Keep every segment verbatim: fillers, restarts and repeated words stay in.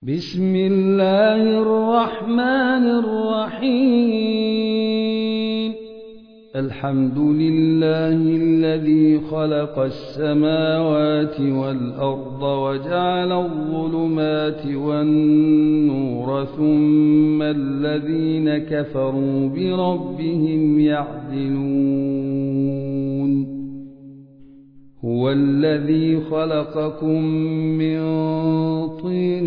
بسم الله الرحمن الرحيم. الحمد لله الذي خلق السماوات والأرض وجعل الظلمات والنور ثم الذين كفروا بربهم يعدلون. هو الذي خلقكم من طين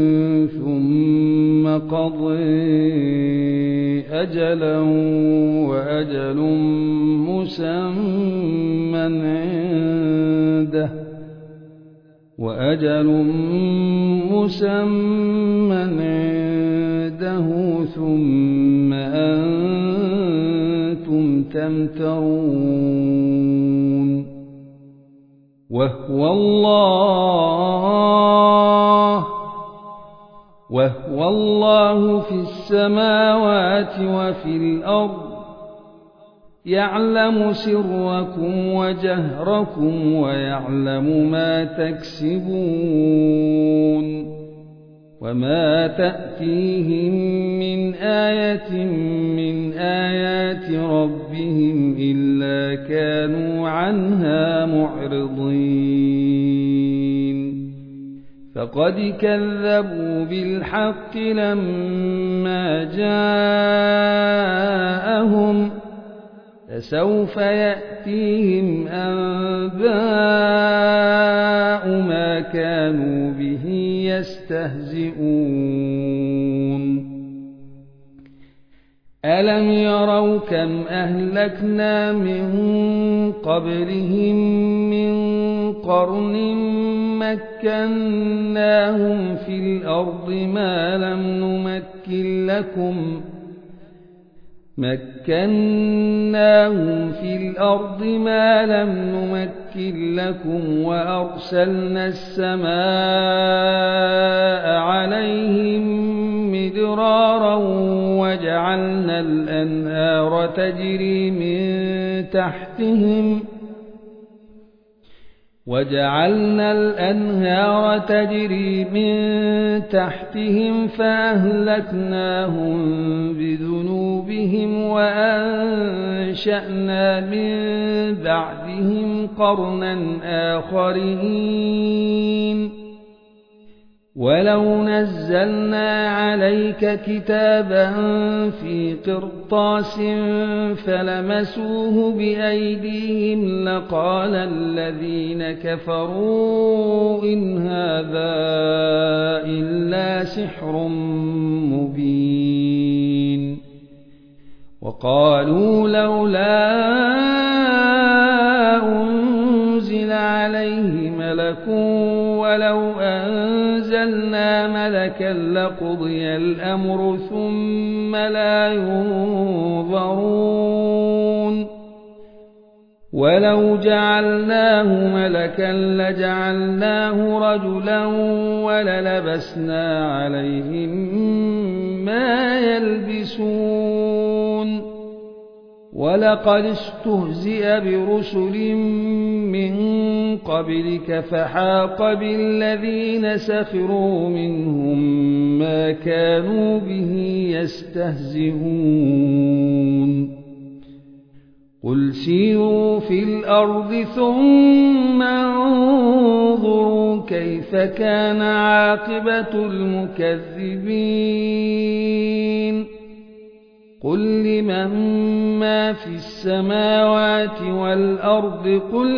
ثم قضى أجلا وأجل مسمى عنده وأجل مسمى عنده ثم أنتم تمترون. وهو الله وهو الله في السماوات وفي الأرض يعلم سركم وجهركم ويعلم ما تكسبون. وما تأتيهم من آية من آيات ربهم إلا كانوا عنها معرضين. فقد كذبوا بالحق لما جاءهم فسوف يأتيهم أنباء ما كانوا به يستهزئون. ألم يروا كم أهلكنا من قبلهم من قرن مكناهم في الأرض ما لم نمكن لكم مكناهم في الأرض ما لم نمكن لكم وأرسلنا السماء عليهم مدرارا وجعلنا الأنهار تجري من تحتهم وجعلنا الأنهار تجري من تحتهم فأهلكناهم بذنوبهم وأنشأنا من بعدهم قرنا آخرين. ولو نزلنا عليك كتابا في قرطاس فلمسوه بأيديهم لقال الذين كفروا إن هذا إلا سحر مبين. وقالوا لولا أنزل عليه ملك ولو أنزلنا ملكا لقضي الأمر ثم لا ينظرون. ولو جعلناه ملكا لجعلناه رجلا وللبسنا عليهم ما يلبسون. ولقد استهزئ برسل من قبلك فحاق بالذين سخروا منهم ما كانوا به يستهزئون. قل سيروا في الأرض ثم انظروا كيف كان عاقبة المكذبين. قل لمن ما في السماوات والأرض قل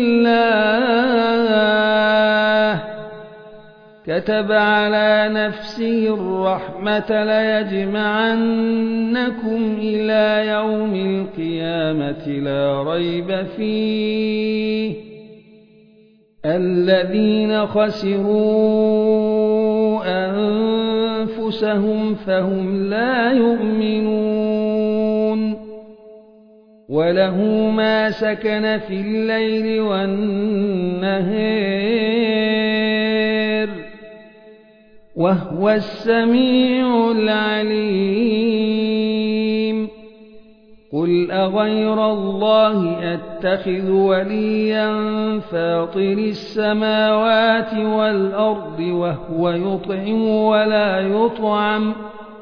لله كتب على نفسه الرحمة ليجمعنكم إلى يوم القيامة لا ريب فيه الذين خسروا أنفسهم فهم لا يؤمنون. وله ما سكن في الليل والنهار وهو السميع العليم. قل قل أغير الله أتخذ وليا فاطر السماوات والأرض وهو يطعم ولا يطعم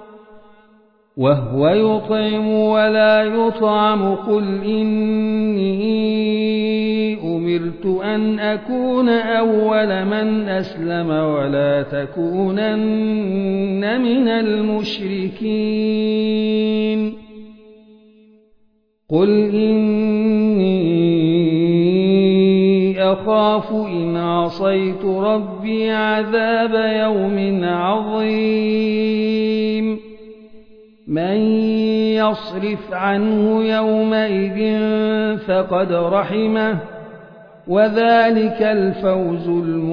وهو يطعم ولا يطعم قل إني أمرت أن أكون أول من أسلم ولا تكونن من المشركين قل إني أخاف إن عصيت ربي عذاب يوم عظيم من يصرف عنه يومئذ فقد رحمه وذلك الفوز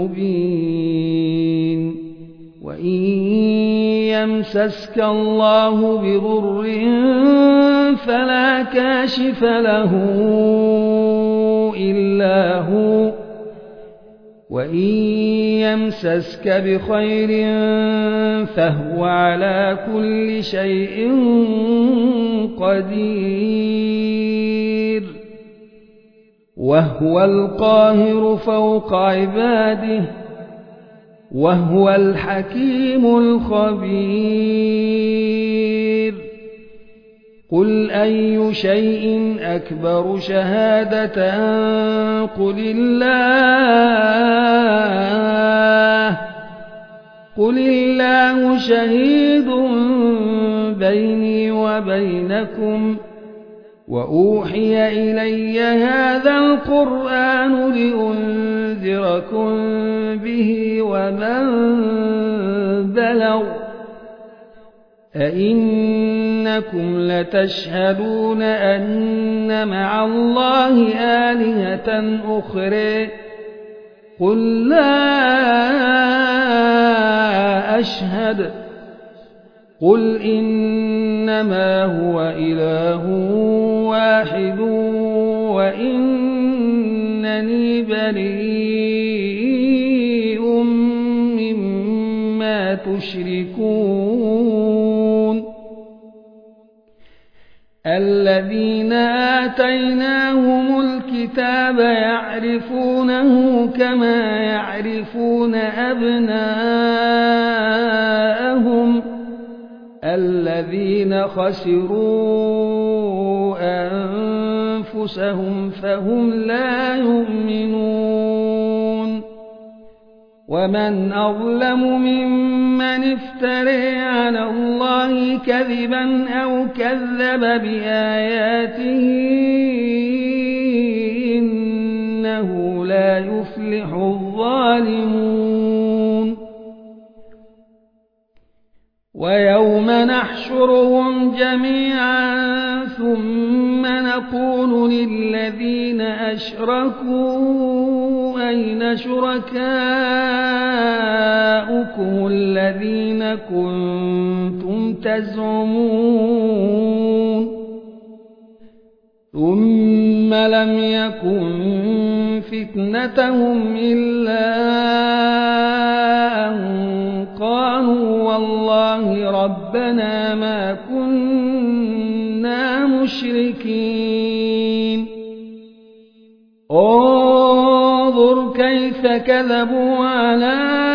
المبين وإن يمسسك الله بضر فلا كاشف له إلا هو وإن يمسسك بخير فهو على كل شيء قدير وهو القاهر فوق عباده وهو الحكيم الخبير قل أي شيء أكبر شهادة قل الله قل الله شهيد بيني وبينكم وأوحي إلي هذا القرآن لأنذركم به ومن بلغ أئنكم لتشهدون أن مع الله آلهة أخرى قل لا أشهد قل إنما هو إله واحد وإنني بريء مما تشركون الذين آتيناهم الكتاب يعرفونه كما يعرفون أبناءهم الذين خسروا أنفسهم فهم لا يؤمنون ومن أظلم ممن افترى على الله كذبا أو كذب بآياته إنه لا يفلح الظالمون ويوم نحشرهم جميعا ثم نقول للذين أشركوا أين شركاؤكم الذين كنتم تزعمون ثم لم يكن فتنتهم إلا أن قالوا والله ربنا ما كنا مشركين انظر كيف كذبوا على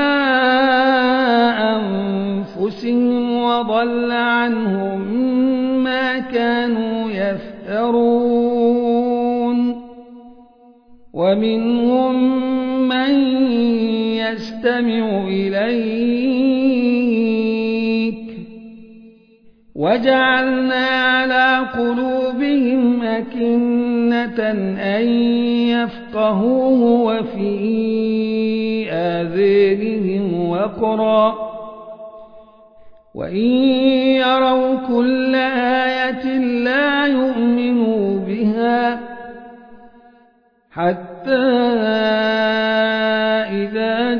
أنفسهم وضل عنهم ما كانوا يفترون ومنهم من يستمع إليك وجعلنا على قلوبهم أكنة أن يفقهوه وفي آذانهم وقرا وإن يروا كل آية لا يؤمنوا بها حتى إذا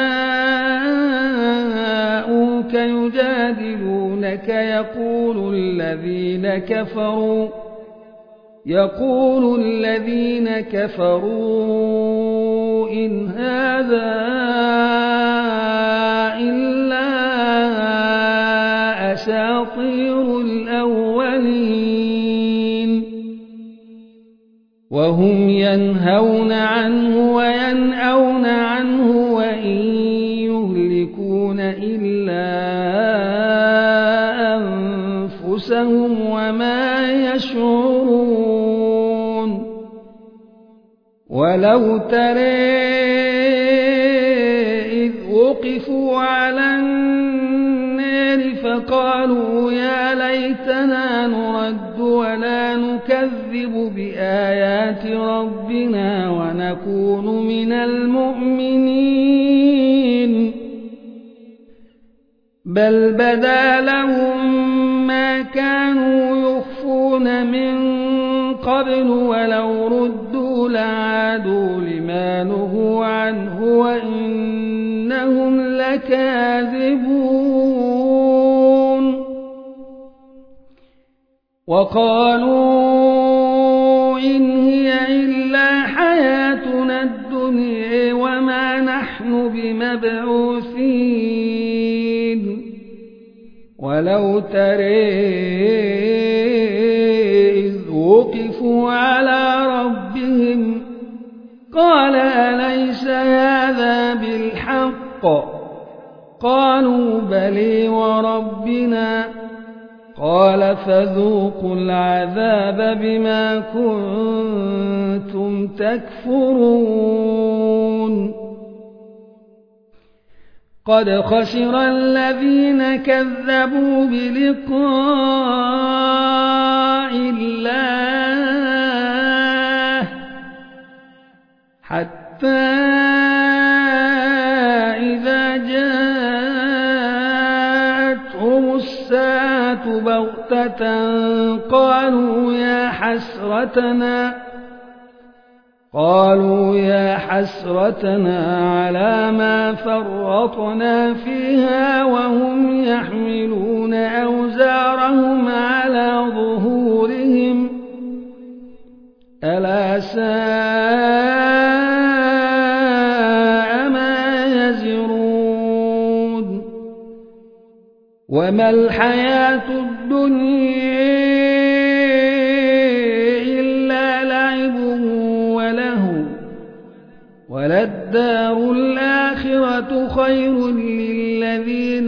جاءوك يجادلونك يقول الذين كفروا يقول الذين كفروا إن هذا إلا أساطير الأولين وهم ينهون عنه وينأون عنه وإن يهلكون إلا أنفسهم وما يشعرون ولو ترى إذ وقفوا على النار فقالوا يا ليتنا نرد ولا نكذب بآيات ربنا ونكون من المؤمنين بل بدا لهم ما كانوا يخفون من قبل ولو ردوا لعادوا لما نهوا عنه وإنهم لكاذبون وقالوا إن هي إلا حياتنا الدنيا وما نحن بمبعوثين ولو ترى إذ وقفوا على ربهم قال أليس هذا بالحق قالوا بلى وربنا قال فذوقوا العذاب بما كنتم تكفرون قد خسر الذين كذبوا بلقاء الله حتى إذا جاءتهم الساعة بغتة قالوا يا حسرتنا قالوا يا حسرتنا على ما فرطنا فيها وهم يحملون أوزارهم على ظهورهم ألا ساء ما يزرون وما الحياة الدنيا إلا لعب وله وللدار الآخرة خير للذين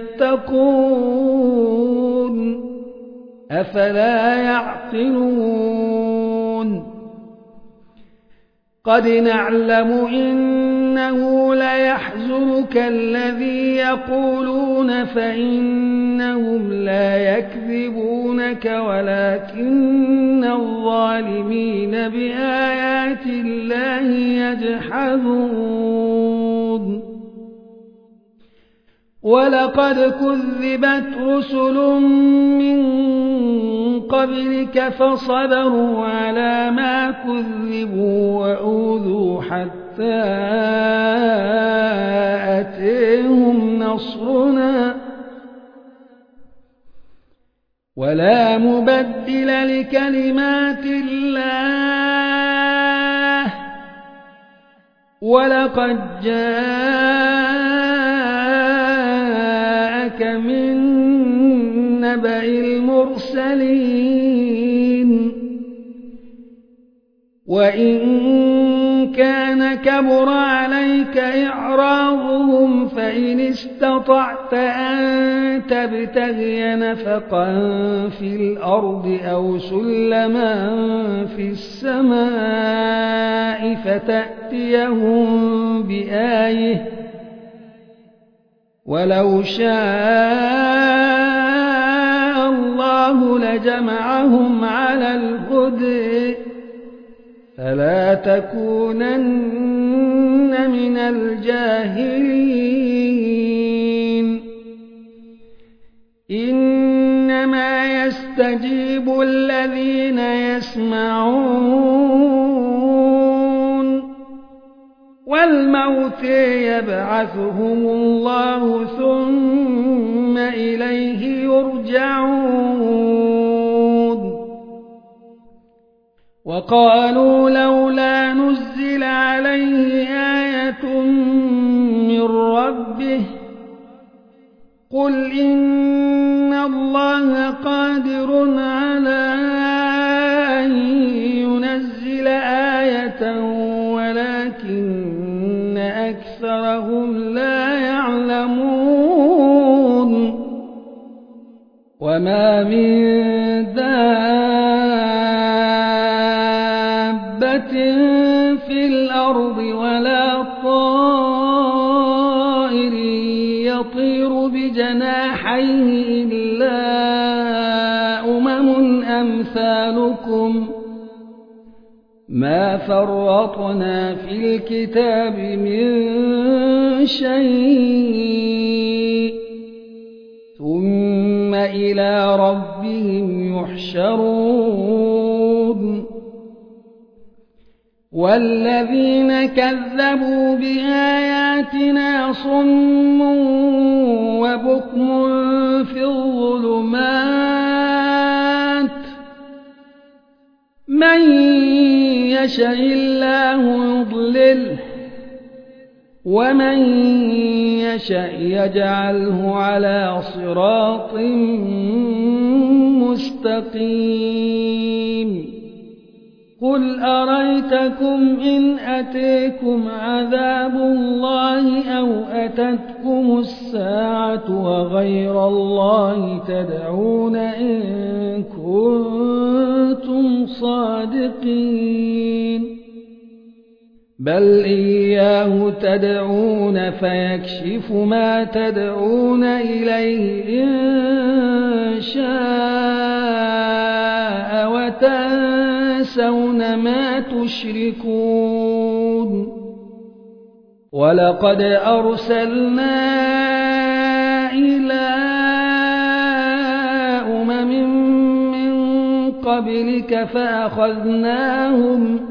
يتقون أفلا يعقلون قد نعلم إنه ليحزنك الذي يقولون فإنهم لا يكذبونك ولكن الظالمين بآيات الله يجحدون ولقد كذبت رسل من قبلك فصبروا على ما كذبوا وأوذوا حتى أتيهم نصرنا ولا مبدل لكلمات الله ولقد جاءك من نبأ المرسلين وإن كان كبر عليك إعراضهم فإن استطعت أن تبتغي نفقا في الأرض أو سلما في السماء فتأتيهم بآية ولو شاء الله لجمعهم على الهدى فلا تكونن من الجاهلين إنما يستجيب الذين يسمعون والموت يبعثهم الله ثم إليه يرجعون وقالوا لولا نزل عليه آية من ربه قل إن الله قادر على أن ينزل وما من دابة في الأرض ولا طائر يطير بجناحيه إلا أمم أمثالكم ما فرطنا في الكتاب من شيء ثم إلى ربهم يحشرون والذين كذبوا بآياتنا صم وبكم في الظلمات من يشاء الله يضلله ومن يشاء يجعله على صراط مستقيم قل أريتكم إن أتيكم عذاب الله أو أتتكم الساعة وغير الله تدعون إن كنتم صادقين بل إياه تدعون فيكشف ما تدعون إليه إن شاء وتنسون ما تشركون ولقد أرسلنا إلى أمم من قبلك فأخذناهم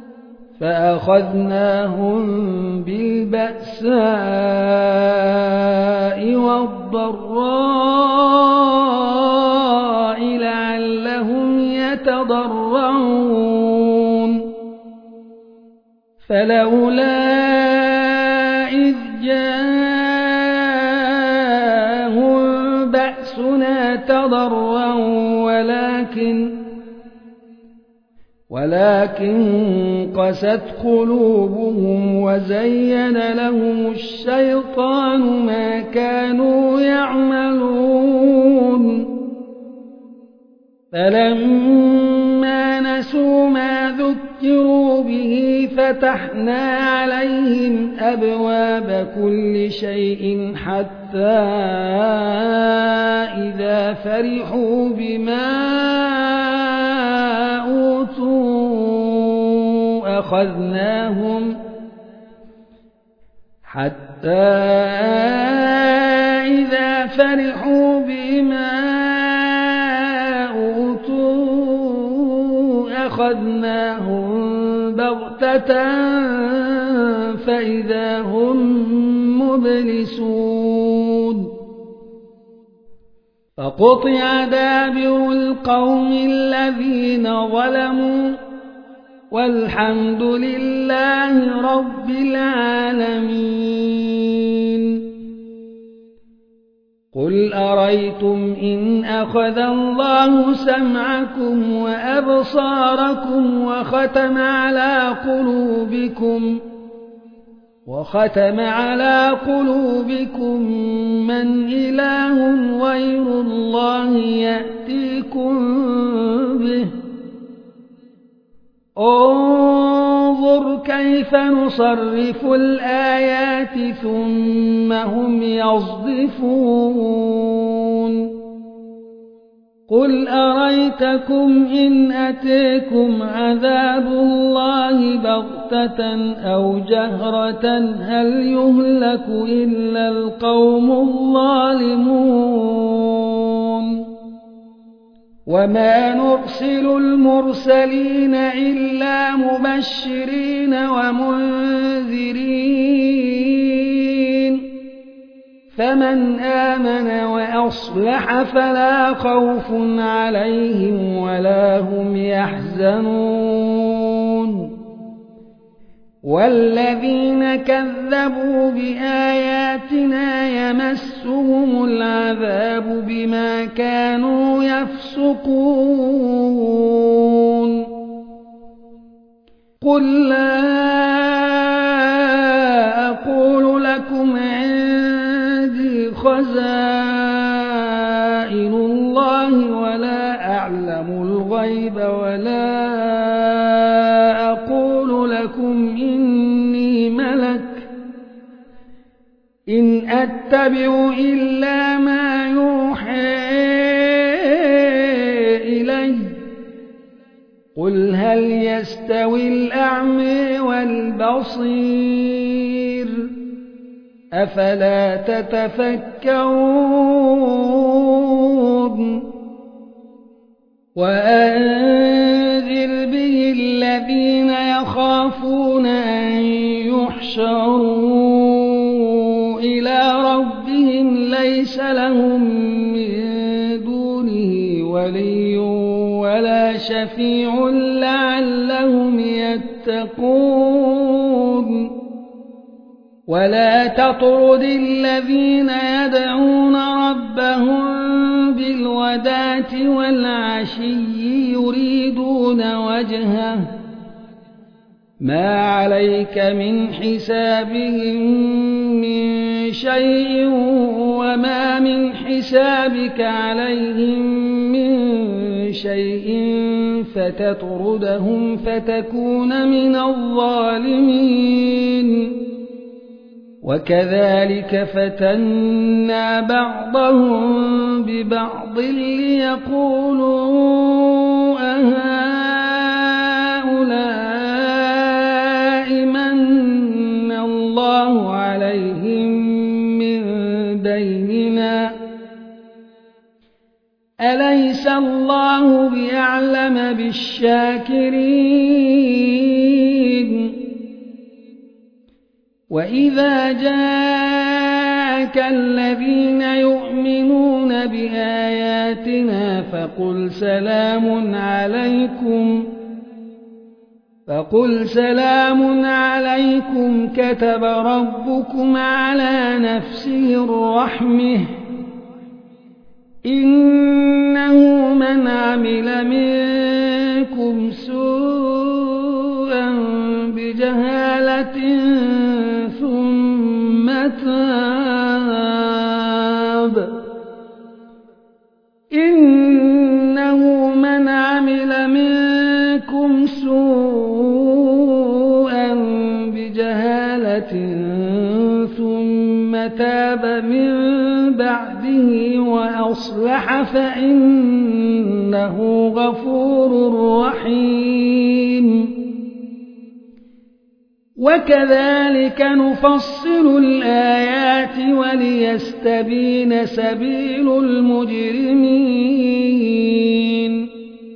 فأخذناهم بالبأساء والضراء لعلهم يتضرعون فلولا إذ جاءهم بأسنا تضرعوا ولكن ولكن قست قلوبهم وزين لهم الشيطان ما كانوا يعملون فلما نسوا ما ذكروا به فتحنا عليهم أبواب كل شيء حتى إذا فرحوا بما أوتوا أخذناهم حتى إذا فرحوا بما أوتوا أخذناهم بغتة فإذا هم مبلسون فقطع دابر القوم الذين ظلموا والحمد لله رب العالمين قل أريتم إن أخذ الله سمعكم وأبصاركم وختم على قلوبكم وختم على قلوبكم من إله غير الله يأتيكم به انظر كيف نصرف الآيات ثم هم يصدفون قل أريتكم إن أتيكم عذاب الله بغتة أو جهرة هل يهلك إلا القوم الظالمون وما نرسل المرسلين إلا مبشرين ومنذرين فمن آمن وأصلح فلا خوف عليهم ولا هم يحزنون والذين كذبوا بآياتنا يمسهم العذاب بما كانوا يفسقون قل لا أقول لكم عندي خزائن الله الغيب ولا أقول لكم إني ملك إن أتبع إلا ما يوحى إلي قل هل يستوي الأعمى والبصير أفلا تتفكرون وأنذر به الذين يخافون أن يحشروا إلى ربهم ليس لهم من دونه ولي ولا شفيع لعلهم يتقون ولا تطرد الذين يدعون ربهم بالغداة والعشي يريدون وجهه ما عليك من حسابهم من شيء وما من حسابك عليهم من شيء فتطردهم فتكون من الظالمين وكذلك فتنا بعضهم ببعض ليقولوا أهؤلاء من الله عليهم من بيننا أليس الله بأعلم بالشاكرين وإذا جاءك الذين يؤمنون بآياتنا فقل سلام عليكم فقل سلام عليكم كتب ربكم على نفسه الرحمة إنه من عمل منكم سوءا بجهالة ثم تاب إنه من عمل منكم سوءا بجهالة ثم تاب من بعده وأصلح فإنه غفور رحيم وكذلك نفصل الآيات وليستبين سبيل المجرمين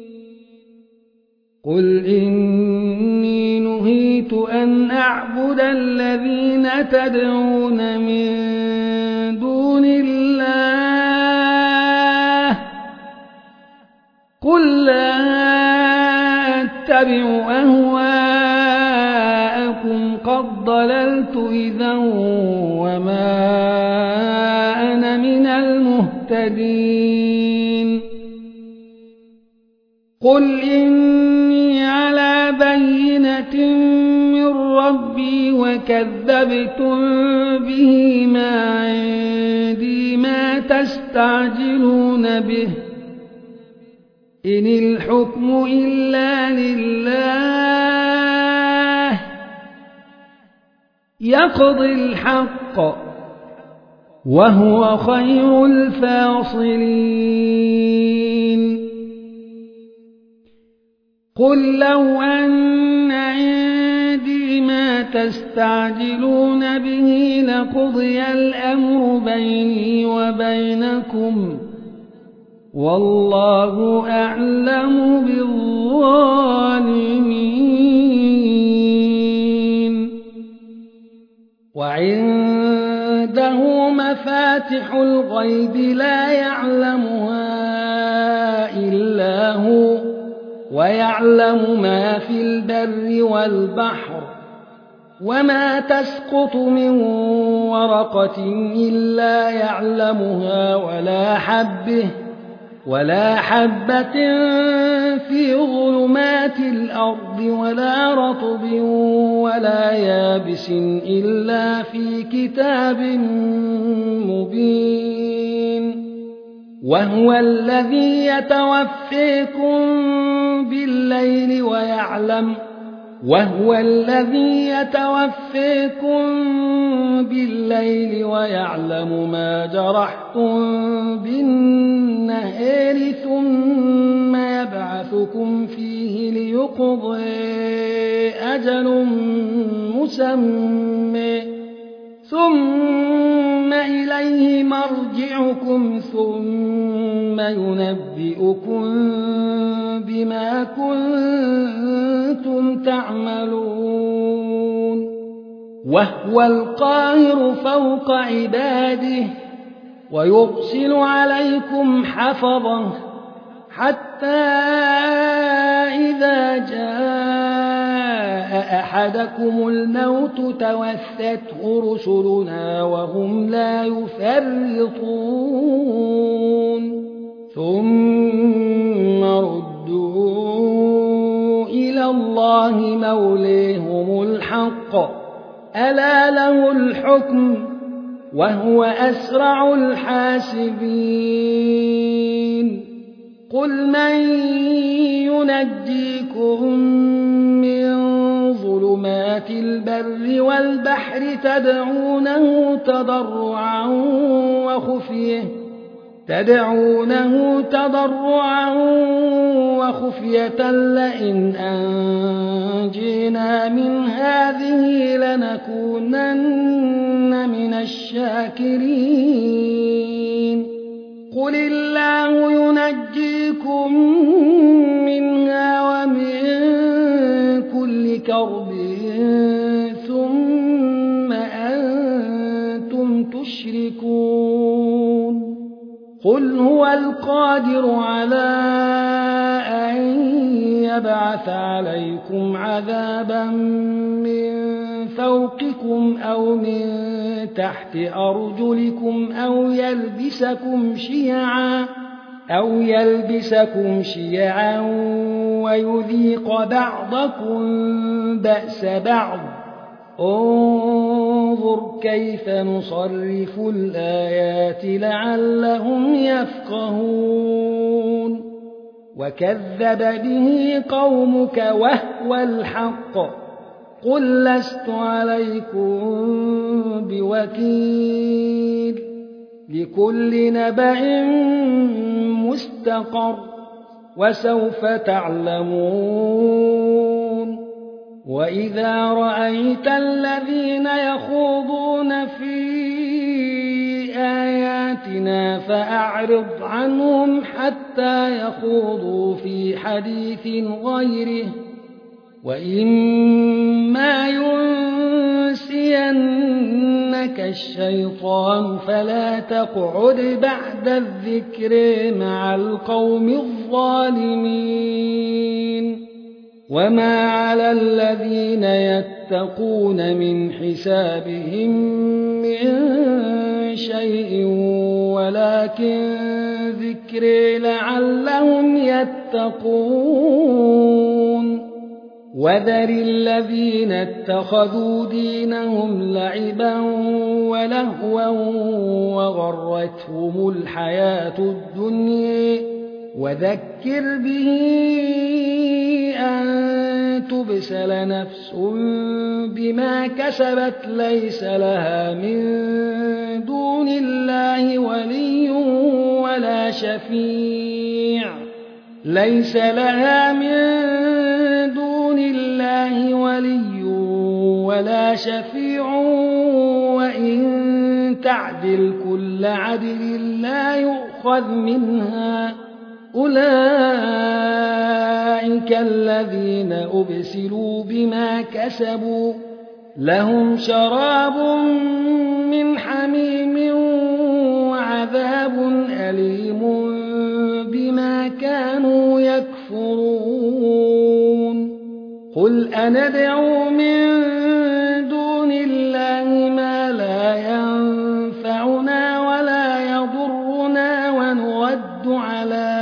قل إني نهيت أن أعبد الذين تدعون من دون الله قل لا أتبع أهواءكم قد ضللت إذا وما أنا من المهتدين قل إني على بينة من ربي وكذبتم به ما عندي ما تستعجلون به إن الحكم إلا لله يقضي الحق وهو خير الفاصلين قل لو أن عندي ما تستعجلون به لقضي الأمر بيني وبينكم والله أعلم بالظالمين وعنده مفاتح الغيب لا يعلمها إلا هو ويعلم ما في البر والبحر وما تسقط من ورقة إلا يعلمها ولا حبه ولا حبة في ظلمات الأرض ولا رطب ولا يابس إلا في كتاب مبين وهو الذي يتوفيكم بالليل ويعلم وهو الذي يتوفيكم بالليل ويعلم ما جرحتم بالنهار ثم يبعثكم فيه ليقضي أجل مسمى ثم إليه مرجعكم ثم ينبئكم بما كنتم تعملون وهو القاهر فوق عباده ويرسل عليكم حفظه حتى إذا جاء أحدكم الموت توفته رسلنا وهم لا يفرطون ثم ردوا إلى الله مولاهم الحق ألا له الحكم وهو أسرع الحاسبين قل من ينجيكم من ظلمات البر والبحر تدعونه تضرعا وخفيه تدعونه تضرعا وخفية لئن أنجينا من هذه لنكونن من الشاكرين قل الله ينجيكم منها ومن كل كرب ثم أنتم تشركون قل هو القادر على أن يبعث عليكم عذابا من فوقكم أو من تحت أرجلكم أو يلبسكم شيعا أو يلبسكم شيعا ويذيق بعضكم بأس بعض انظر كيف نصرف الآيات لعلهم يفقهون وكذب به قومك وهو الحق قل لست عليكم بوكيل لكل نبأ مستقر وسوف تعلمون وإذا رأيت الذين يخوضون في آياتنا فأعرض عنهم حتى يخوضوا في حديث غيره وإما ينسينك الشيطان فلا تقعد بعد الذكر مع القوم الظالمين وما على الذين يتقون من حسابهم من شيء ولكن ذكر لعلهم يتقون وذر الذين اتخذوا دينهم لعبا ولهوا وغرتهم الحياة الدنيا وذكر به أن تبسل نفس بما كسبت ليس لها من دون الله ولي ولا شفيع ليس لها من دون الله ولي ولا شفيع وإن تعدل كل عدل لا يؤخذ منها أولئك الذين أبسلوا بما كسبوا لهم شراب من حميم وعذاب أليم بما كانوا يكفرون قل أندعو من دون الله ما لا ينفعنا ولا يضرنا ونرد على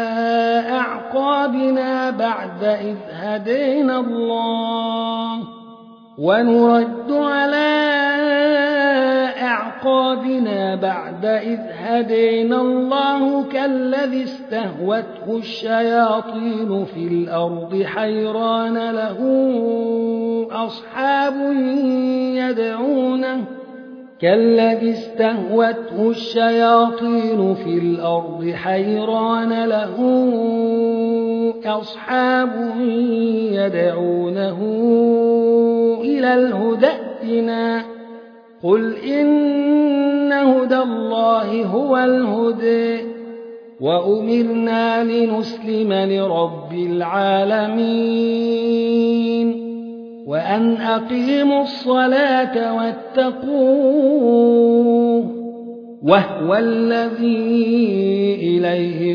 أعقابنا بعد إذ هدينا الله ونرد على أعقابنا أحقى بنا بعد إذ هدينا الله كالذي استهوته الشياطين في الأرض حيران له أصحاب يدعونه كالذي استهوته الشياطين في الأرض حيران له أصحاب يدعونه إلى الهدى ائتنا قل إن هدى الله هو الهدى وأمرنا لنسلم لرب العالمين وأن أقيموا الصلاة واتقوه وهو الذي إليه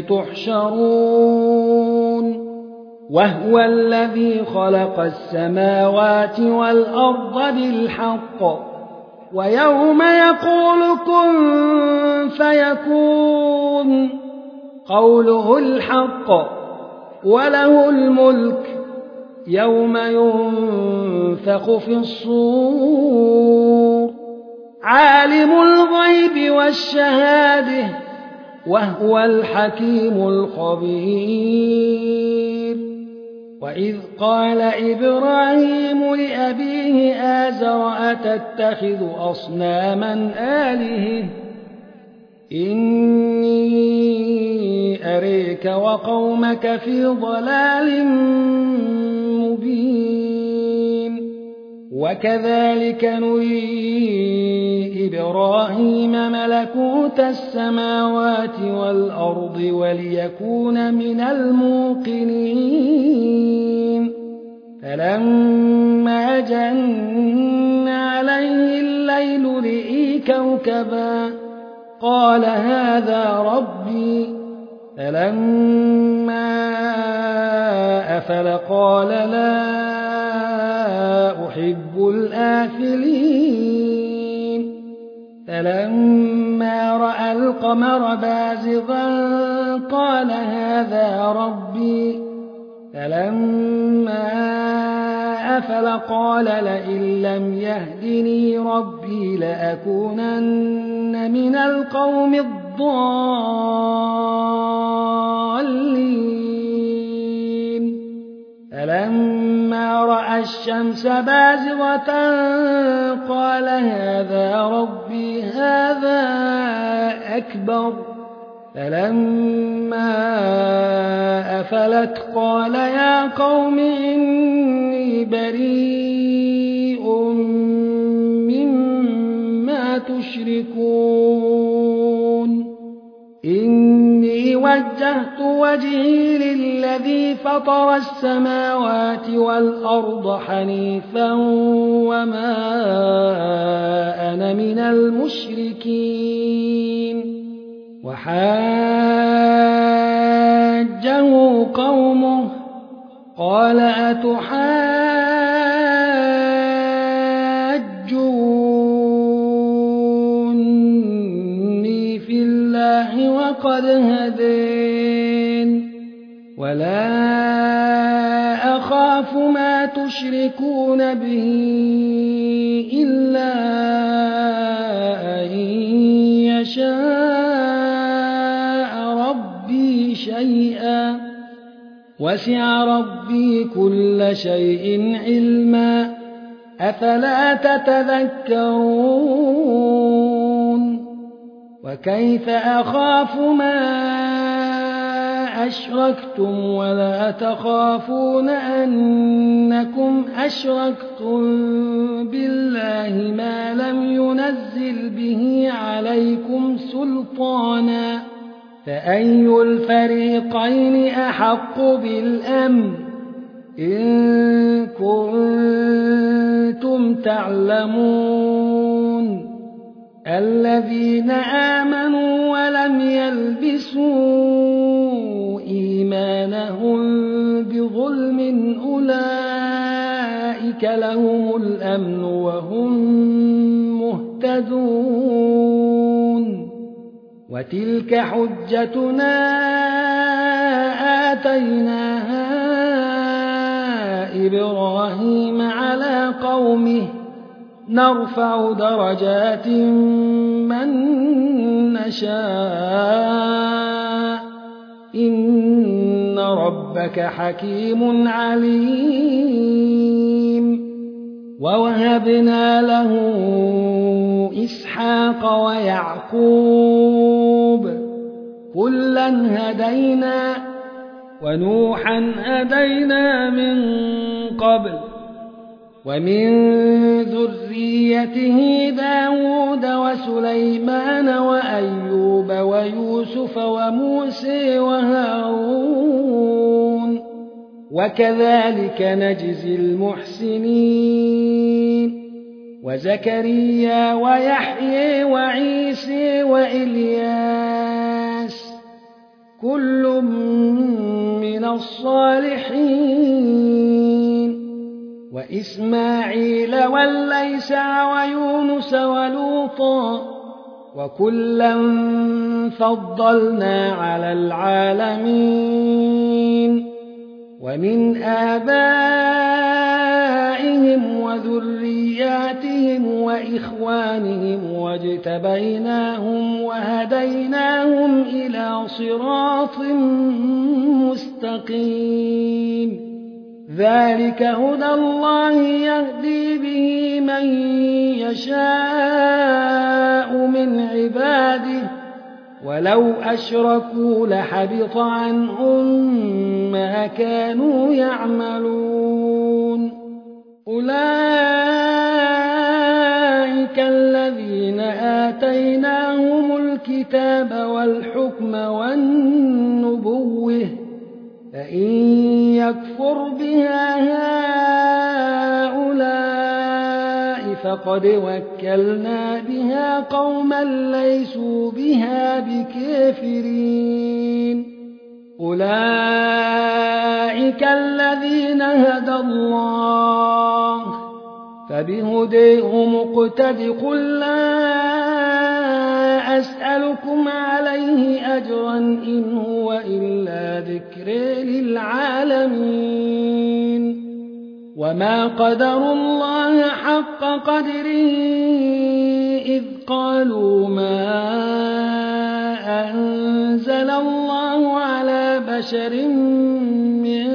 تحشرون وهو الذي خلق السماوات والأرض بالحق ويوم يقول كن فيكون قوله الحق وله الملك يوم ينفخ في الصور عالم الغيب والشهادة وهو الحكيم الخبير وإذ قال إبراهيم لأبيه آزر أتتخذ أصناما آلهة إني أريك وقومك في ضلال مبين وكذلك نري إبراهيم ملكوت السماوات والأرض وليكون من الموقنين فلما جن عليه الليل رئي كوكبا قال هذا ربي فلما أفل قال لا أحب الآفلين فلما رأى القمر بازغا قال هذا ربي فلما أفل قال لئن لم يهدني ربي لأكونن من القوم الضالين فلما رأى الشمس بازغة قال هذا ربي هذا أكبر فلما أفلت قال يا قوم إني بريء مما تشركون إني وجهت وجهي للذي فطر السماوات والأرض حنيفا وما أنا من المشركين وحاجه قومه قال أتحاجوني في الله وقد هدين ولا أخاف ما تشركون به إلا أن يشاء ربي شيئا وسع ربي كل شيء علما أفلا تتذكرون وكيف أخاف ما أشركتم ولا تخافون أنكم أشركتم بالله ما لم ينزل به عليكم سلطانا فأي الفريقين أحق بالأمن إن كنتم تعلمون الذين آمنوا ولم يلبسوا إيمانهم بظلم أولئك لهم الأمن وهم مهتدون وتلك حجتنا آتيناها إبراهيم على قومه نرفع درجات من نشاء إن ربك حكيم عليم ووهبنا له إسحاق ويعقوب كلا هدينا ونوحا هدينا من قبل ومن ذريته داود وسليمان وأيوب ويوسف وموسى وهارون وكذلك نجزي المحسنين وزكريا ويحيى وعيسى وإلياس كل من الصالحين وإسماعيل واليسع ويونس ولوطا وكلا فضلنا على العالمين ومن آبائهم وذرياتهم وإخوانهم واجتبيناهم وهديناهم إلى صراط مستقيم ذلك هدى الله يهدي به من يشاء من عباده ولو أشركوا لحبط عنهم ما كانوا يعملون أولئك الذين آتيناهم الكتاب والحكم والنبوة فإن يكفر بها هؤلاء فقد وكلنا بها قوما ليسوا بها بكافرين أولئك الذين هدى الله فبهديه مقتد قل لا أسألكم عليه أجرا إن هو إلا ذكر للعالمين وما قدروا الله حق قدره إذ قالوا ما أنزل الله على بشر من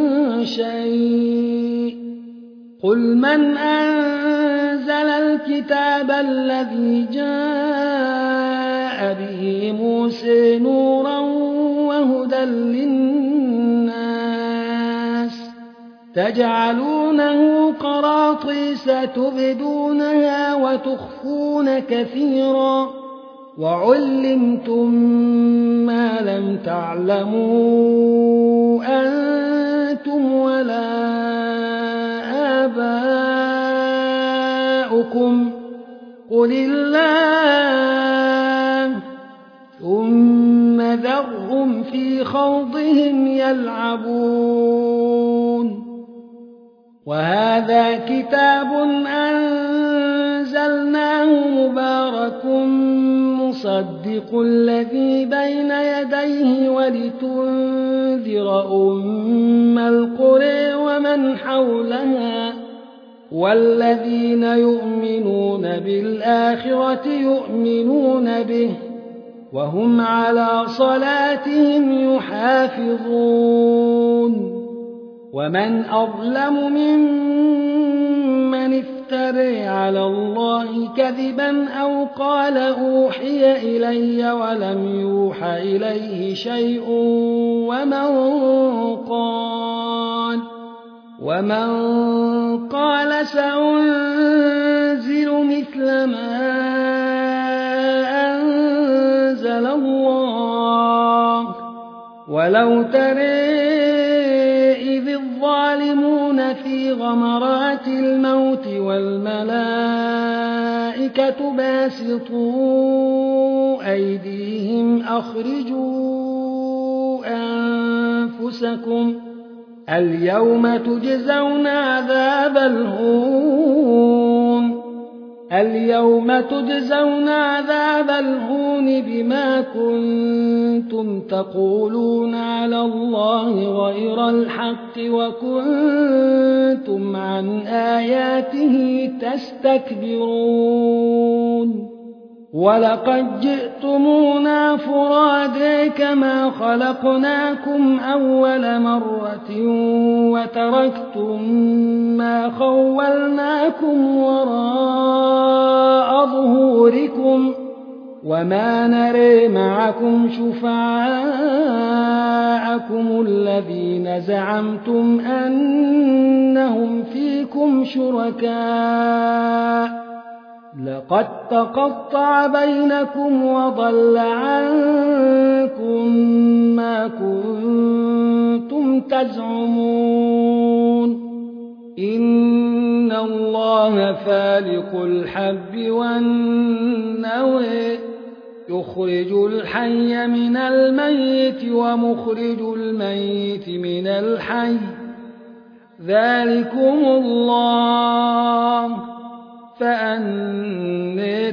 شيء قل من أنزل الكتاب الذي جاء به موسى نورا وهدى للناس تجعلونه قراطيس تبدونها وتخفون كثيرا وعلمتم ما لم تعلموا أنتم ولا آباؤكم قل الله ثم ذرهم في خوضهم يلعبون وهذا كتاب أنزلناه مبارك مصدق الذي بين يديه ولتنذر أم القرى ومن حولها والذين يؤمنون بالآخرة يؤمنون به وهم على صلاتهم يحافظون ومن أظلم ممن افترى على الله كذبا أو قال أوحي إلي ولم يوحى إليه شيء ومن قال ومن قال سأنزل مثل ما أنزل الله ولو ترى إذ الظالمون في غمرات الموت والملائكة باسطوا أيديهم أخرجوا أنفسكم اليوم تجزون عذاب الهون اليوم تجزون عذاب الهون بما كنتم تقولون على الله غير الحق وكنتم عن آياته تستكبرون ولقد جئتمونا فرادا كما خلقناكم أول مرة وتركتم ما خولناكم وراء ظهوركم وما نري معكم شفعاءكم الذين زعمتم أنهم فيكم شركاء لقد تقطع بينكم وضل عنكم ما كنتم تزعمون إن الله فالق الحب والنوى يخرج الحي من الميت ومخرج الميت من الحي ذلكم الله فأنى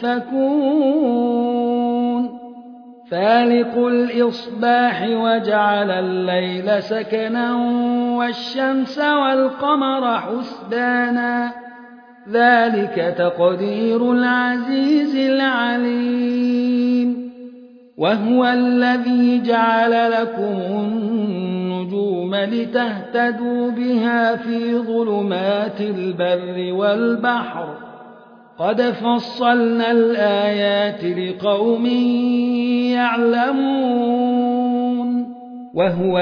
تؤفكون فالق الإصباح وجعل الليل سكنا والشمس والقمر حسبانا ذلك تقدير العزيز العليم وهو الذي جعل لكم النجوم لتهتدوا بها في ظلمات البر والبحر قد فصلنا الآيات لقوم يعلمون وهو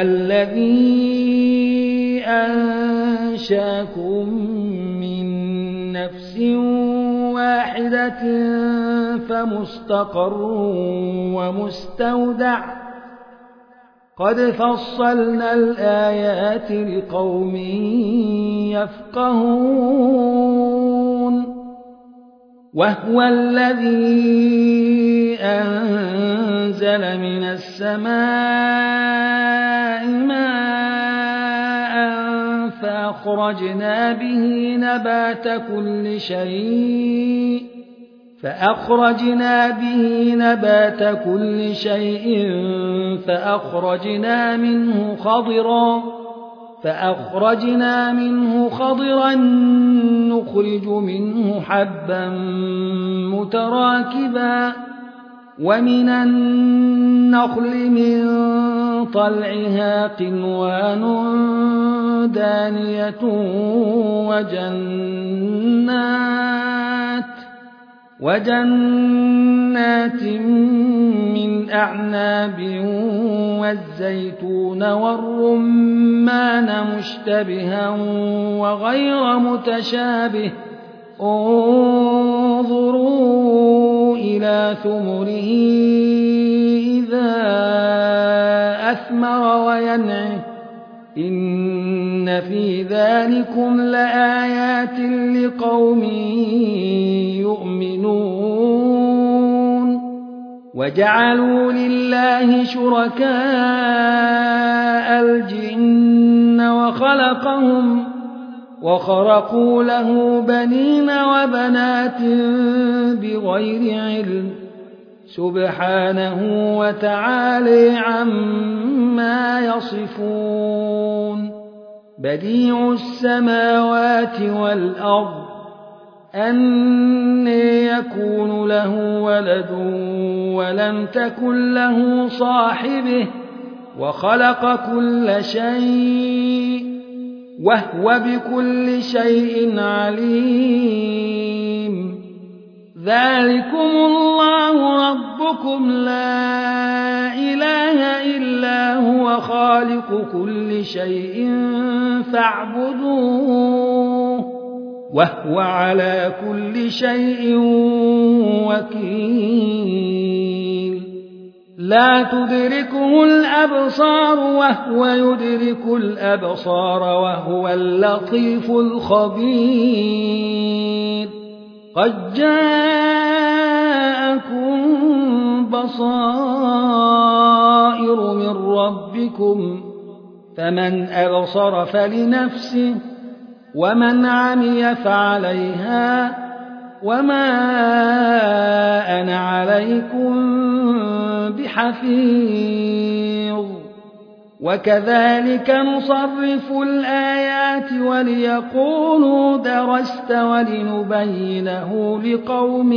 الذي أنشاكم من نفس واحدة فمستقر ومستودع قد فصلنا الآيات لقوم يفقهون وهو الذي أنزل من السماء ماء فأخرجنا به نبات كل شيء فأخرجنا به نبات كل شيء فأخرجنا منه خضرا فأخرجنا منه خضرا نخرج منه حبا متراكبا ومن النخل من طلعها قنوان دانية وجنات وجنات من أعناب والزيتون والرمان مشتبها وغير متشابه انظروا إلى ثمره إذا أثمر وينعه إن في ذلكم لآيات لقوم يؤمنون وجعلوا لله شركاء الجن وخلقهم وخرقوا له بنين وبنات بغير علم سبحانه وتعالى عما يصفون بديع السماوات والأرض أنى يكون له ولد ولم تكن له صاحبه وخلق كل شيء وهو بكل شيء عليم ذلكم الله ربكم لا إله إلا هو خالق كل شيء فاعبدوه وهو على كل شيء وكيل لا تدركه الأبصار وهو يدرك الأبصار وهو اللطيف الخبير قد جاءكم بصائر من ربكم فمن أبصر فلنفسه ومن عمي فعليها وما أنا عليكم بحفيظ وكذلك نصرف الآيات وليقولوا درست ولنبينه لقوم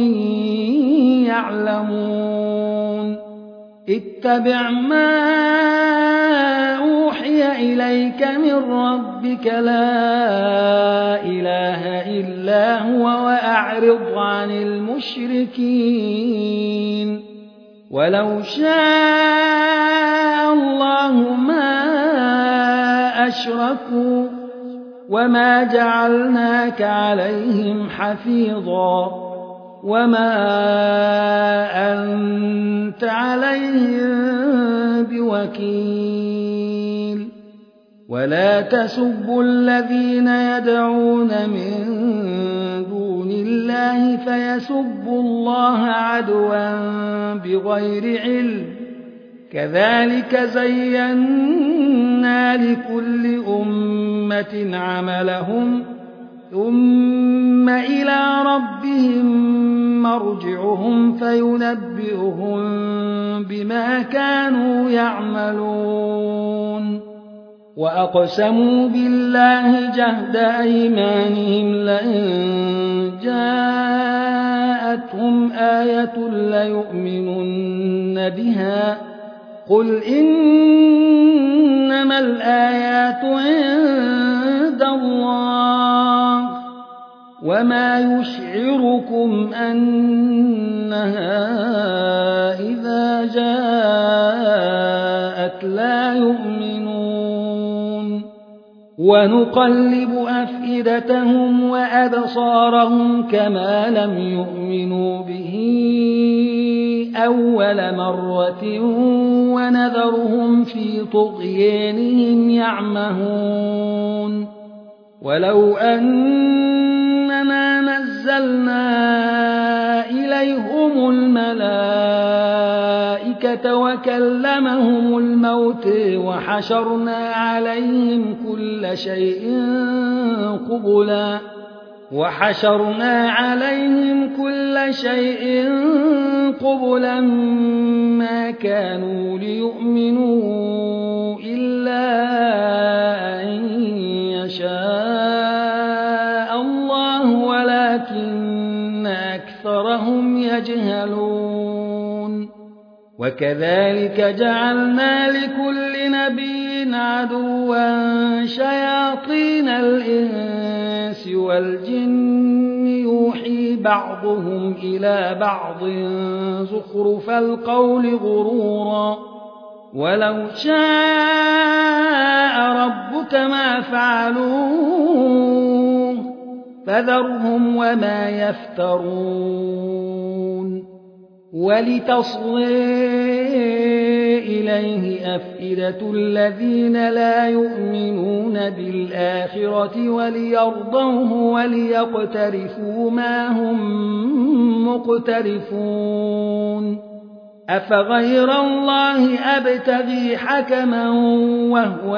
يعلمون اتبع ما أوحي إليك من ربك لا إله إلا هو وأعرض عن المشركين ولو شاء الله ما أشركوا وما جعلناك عليهم حفيظا وما أنت عليهم بوكيل ولا تسبوا الذين يدعون من دون الله فيسبوا الله عدوا بغير علم كذلك زينا لكل أمة عملهم ثم إلى ربهم مرجعهم فينبئهم بما كانوا يعملون وأقسموا بالله جهد أيمانهم لئن جاءتهم آية ليؤمنن بها قل إنما الآيات عند الله وما يشعركم أنها إذا جاءت لا يؤمنون ونقلب أفئدتهم وأبصارهم كما لم يؤمنوا به أول مرة ونذرهم في طغيانهم يعمهون ولو أننا نزلنا إليهم الملائكة وكلمهم الموت وحشرنا عليهم كل شيء قبلا وحشرنا عليهم كل شيء قبلا ما كانوا ليؤمنوا إلا أن يشاء الله ولكن أكثرهم يجهلون وكذلك جعلنا لكل نبي عدوا شياطين الإنس والجن يوحي بعضهم إلى بعض زخرف القول غرورا ولو شاء ربك ما فعلوه فذرهم وما يفترون ولتصغي إليه أفئدة الذين لا يؤمنون بالآخرة وليرضوه وليقترفوا ما هم مقترفون أفغير الله أبتغي حكما وهو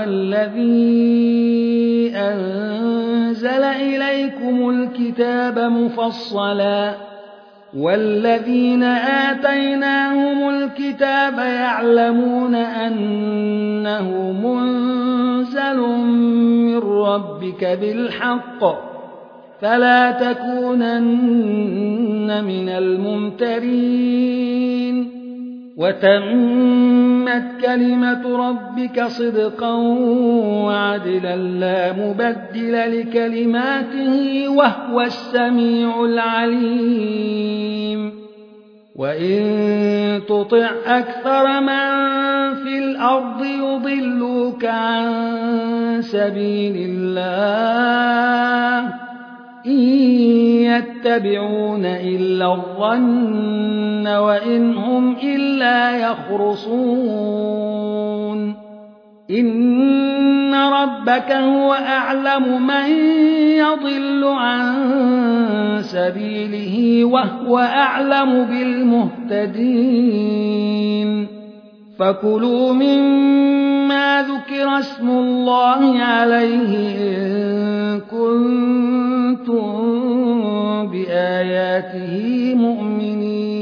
الذي أنزل إليكم الكتاب مفصلا والذين آتيناهم الكتاب يعلمون أنه منزل من ربك بالحق فلا تكونن من الممترين وتمت كلمة ربك صدقا وعدلا لا مبدل لكلماته وهو السميع العليم وإن تطع أكثر من في الأرض يضلوك عن سبيل الله إن يتبعون إلا الظن وإن هم إلا يخرصون إن ربك هو أعلم من يضل عن سبيله وهو أعلم بالمهتدين فكلوا مما ذكر اسم الله عليه إن كنتم بآياته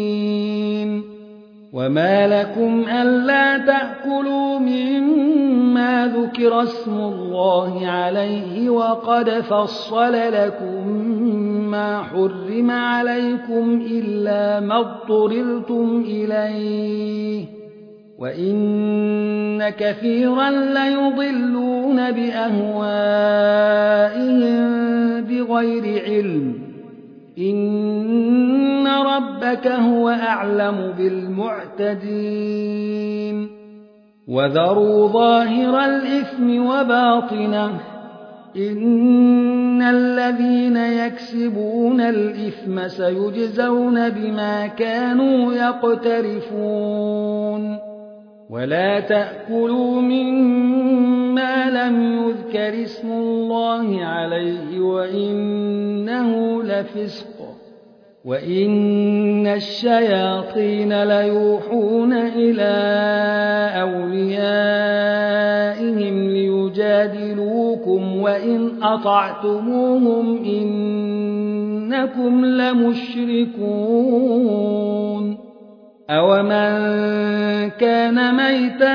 مؤمنين وما لكم ألا تأكلوا مما ما ذكر اسم الله عليه وقد فصل لكم ما حرم عليكم إلا ما اضطررتم إليه وإن كثيرا ليضلون بأهوائهم بغير علم إن ربك هو أعلم بالمعتدين وذروا ظاهر الإثم وباطنه إن الذين يكسبون الإثم سيجزون بما كانوا يقترفون ولا تأكلوا مما لم يذكر اسم الله عليه وإنه لفسق وإن الشياطين ليوحون إلى أوليائهم ليجادلوكم وإن أطعتموهم إنكم لمشركون أومن كان ميتا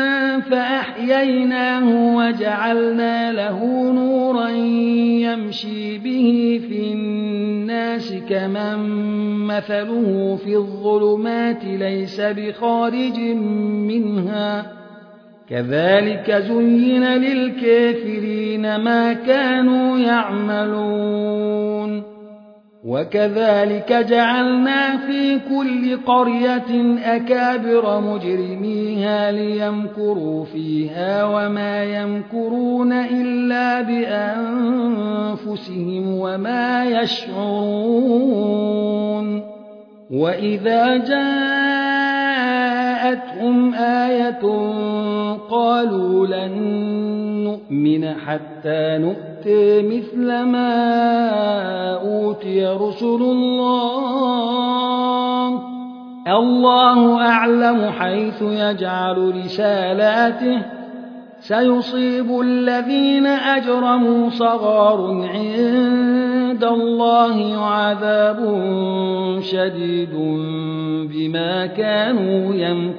فأحييناه وجعلنا له نورا يمشي به في الناس كمن مثله في الظلمات ليس بخارج منها كذلك زين للكافرين ما كانوا يعملون وكذلك جعلنا في كل قرية أكابر مجرميها ليمكروا فيها وما يمكرون إلا بأنفسهم وما يشعرون وإذا جاءتهم آية قالوا لن نؤمن حتى نؤتي مثل ما أوتي رسل الله الله أعلم حيث يجعل رسالاته سيصيب الذين أجرموا صغار عند الله وعذاب شديد بما كانوا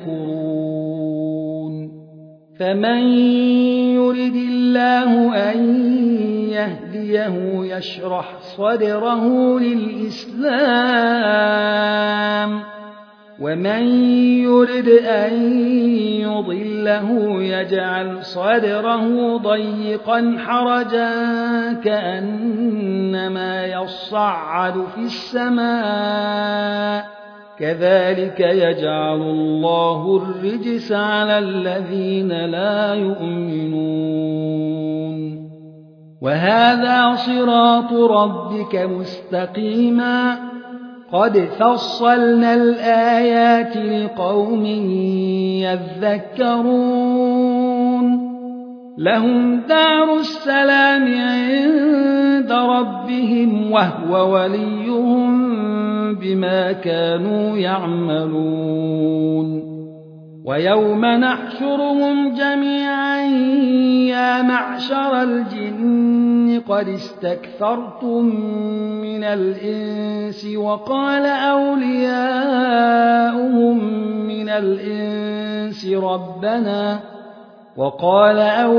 يمكرون فمن يرد الله أن يهديه يشرح صدره للإسلام ومن يرد أن يضله يجعل صدره ضيقا حرجا كأنما يصعد في السماء كذلك يجعل الله الرجس على الذين لا يؤمنون وهذا صراط ربك مستقيما قد فصلنا الآيات لقوم يذكرون لهم دار السلام عند ربهم وهو وليهم بما كانوا يعملون ويوم نحشرهم جميعا يا معشر الجن قد استكثرتم من الإنس وقال أولياؤهم من الإنس ربنا وقال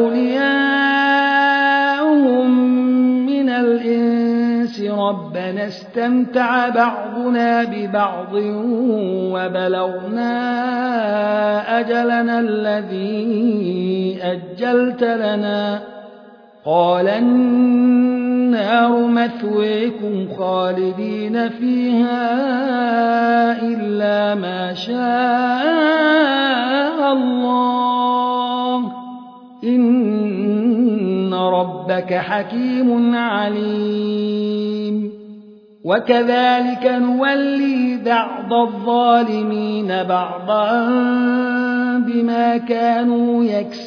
أولياؤهم من الإنس ربنا استمتع بعضنا ببعض وبلغنا أجلنا الذي أجلت لنا قال النار مثويكم خالدين فيها إلا ما شاء الله إن ربك حكيم عليم وكذلك نولي بعض الظالمين بعضا بما كانوا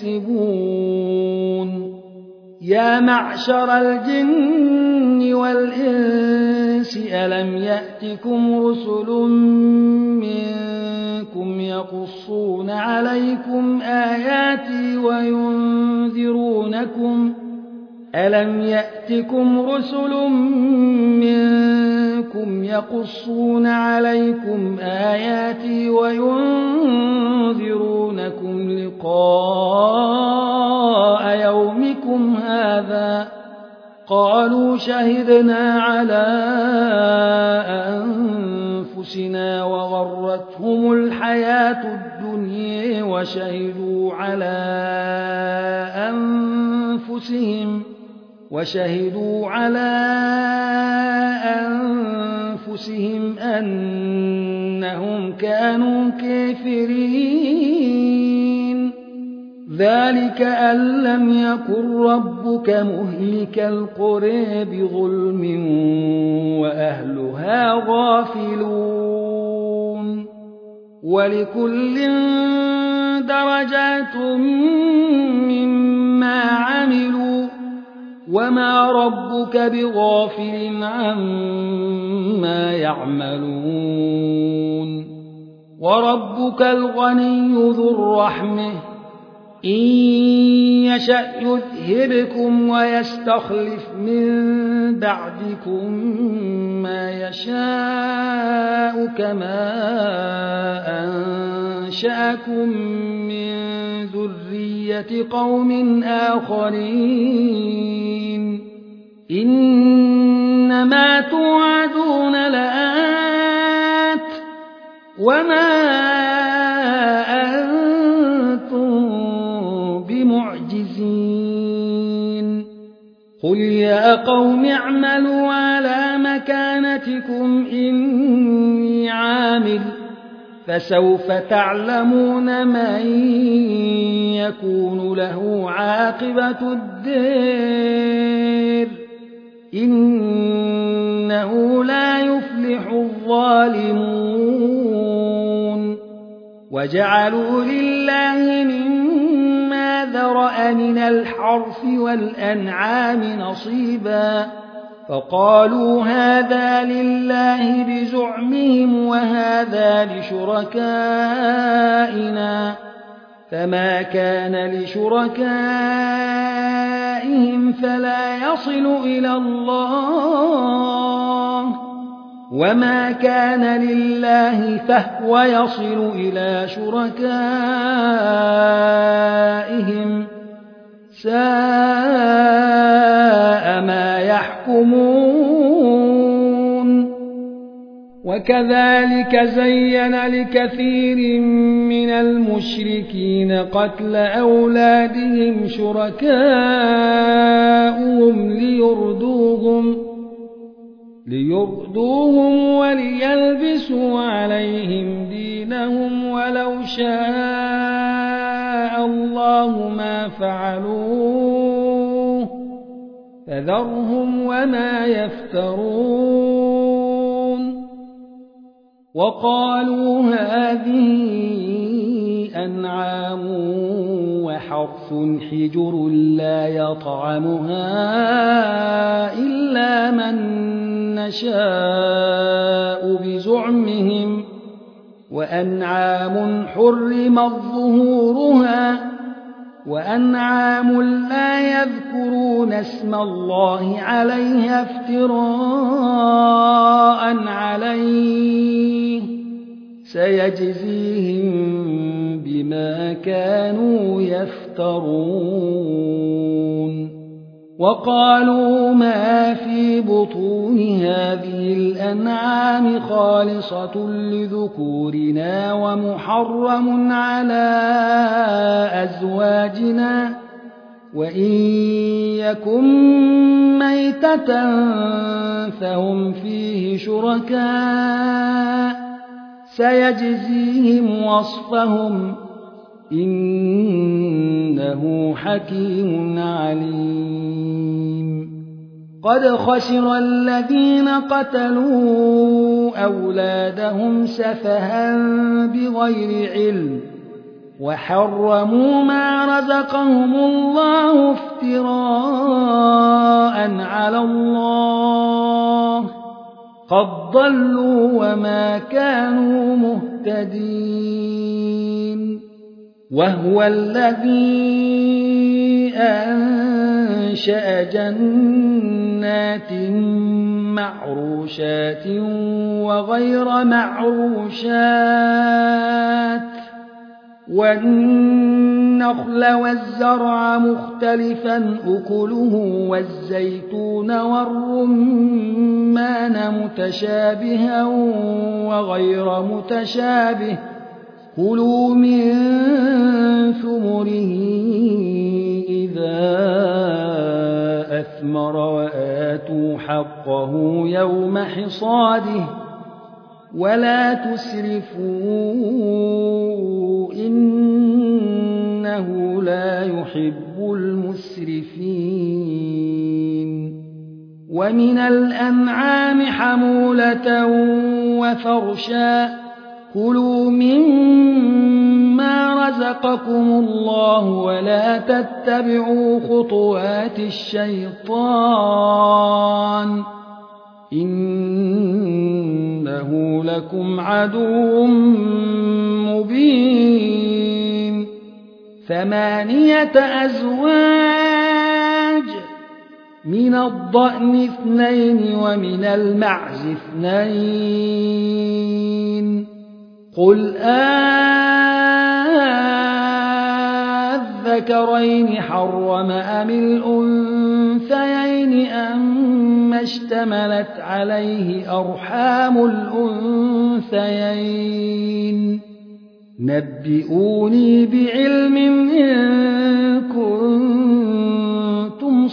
يكسبون يا معشر الجن والإنس ألم يأتكم رسل منكم يقصون عليكم آياتي وينذرونكم ألم يأتكم رسل منكم يقصون عليكم آياتي وينذرونكم لقاء قالوا شهدنا على أنفسنا وغرتهم الحياة الدنيا وشهدوا على أنفسهم وشهدوا على أنفسهم أنهم كانوا كافرين ذلك أن لم يكن ربك مهلك القرى بظلم وأهلها غافلون ولكل درجات مما عملوا وما ربك بغافل عما يعملون وربك الغني ذو الرحمة إن يشأ يذهبكم ويستخلف من بعدكم ما يشاء كما أنشأكم من ذرية قوم آخرين إنما توعدون لآت وما أنتم بمعجزين قل يا قوم اعملوا على مكانتكم إني عامل فسوف تعلمون من يكون له عاقبة الدار إنه لا يفلح الظالمون وجعلوا لله مما ذرأ من الحرث والأنعام نصيبا فقالوا هذا لله بزعمهم وهذا لشركائنا فما كان لشركائهم فلا يصل إلى الله وما كان لله فهو يصل إلى شركائهم ساء ما يحكمون وكذلك زين لكثير من المشركين قتل أولادهم شركاؤهم ليردوهم ليردوهم وليلبسوا عليهم دينهم ولو شاء الله ما فعلوه فذرهم وما يفترون وقالوا هذه أنعام وحرث حجر لا يطعمها إلا من نشاء بزعمهم وأنعام حرمت ظهورها وأنعام لا يذكرون اسم الله عليها افتراء عليه سيجزيهم بما كانوا يفترون وقالوا ما في بطون هذه الأنعام خالصة لذكورنا ومحرم على أزواجنا وإن يكن ميتة فهم فيه شركاء سيجزيهم وصفهم إنه حكيم عليم قد خسر الذين قتلوا أولادهم سفها بغير علم وحرموا ما رزقهم الله افتراء على الله قد ضلوا وما كانوا مهتدين وهو الذي أنشأ جنات معروشات وغير معروشات والنخل النخل والزرع مختلفا أكله والزيتون والرمان متشابها وغير متشابه كلوا من ثمره إذا أثمر وآتوا حقه يوم حصاده ولا تسرفوا إنه لا يحب المسرفين ومن الأنعام حمولة وفرشا كلوا مما رزقكم الله ولا تتبعوا خطوات الشيطان إنه لكم عدو مبين ثمانية أزواج من الضأن اثنين ومن المعز اثنين قل أذكرين حرم أم الأنثيين أما اشتملت عليه أرحام الأنثيين نبئوني بعلم إن كنتم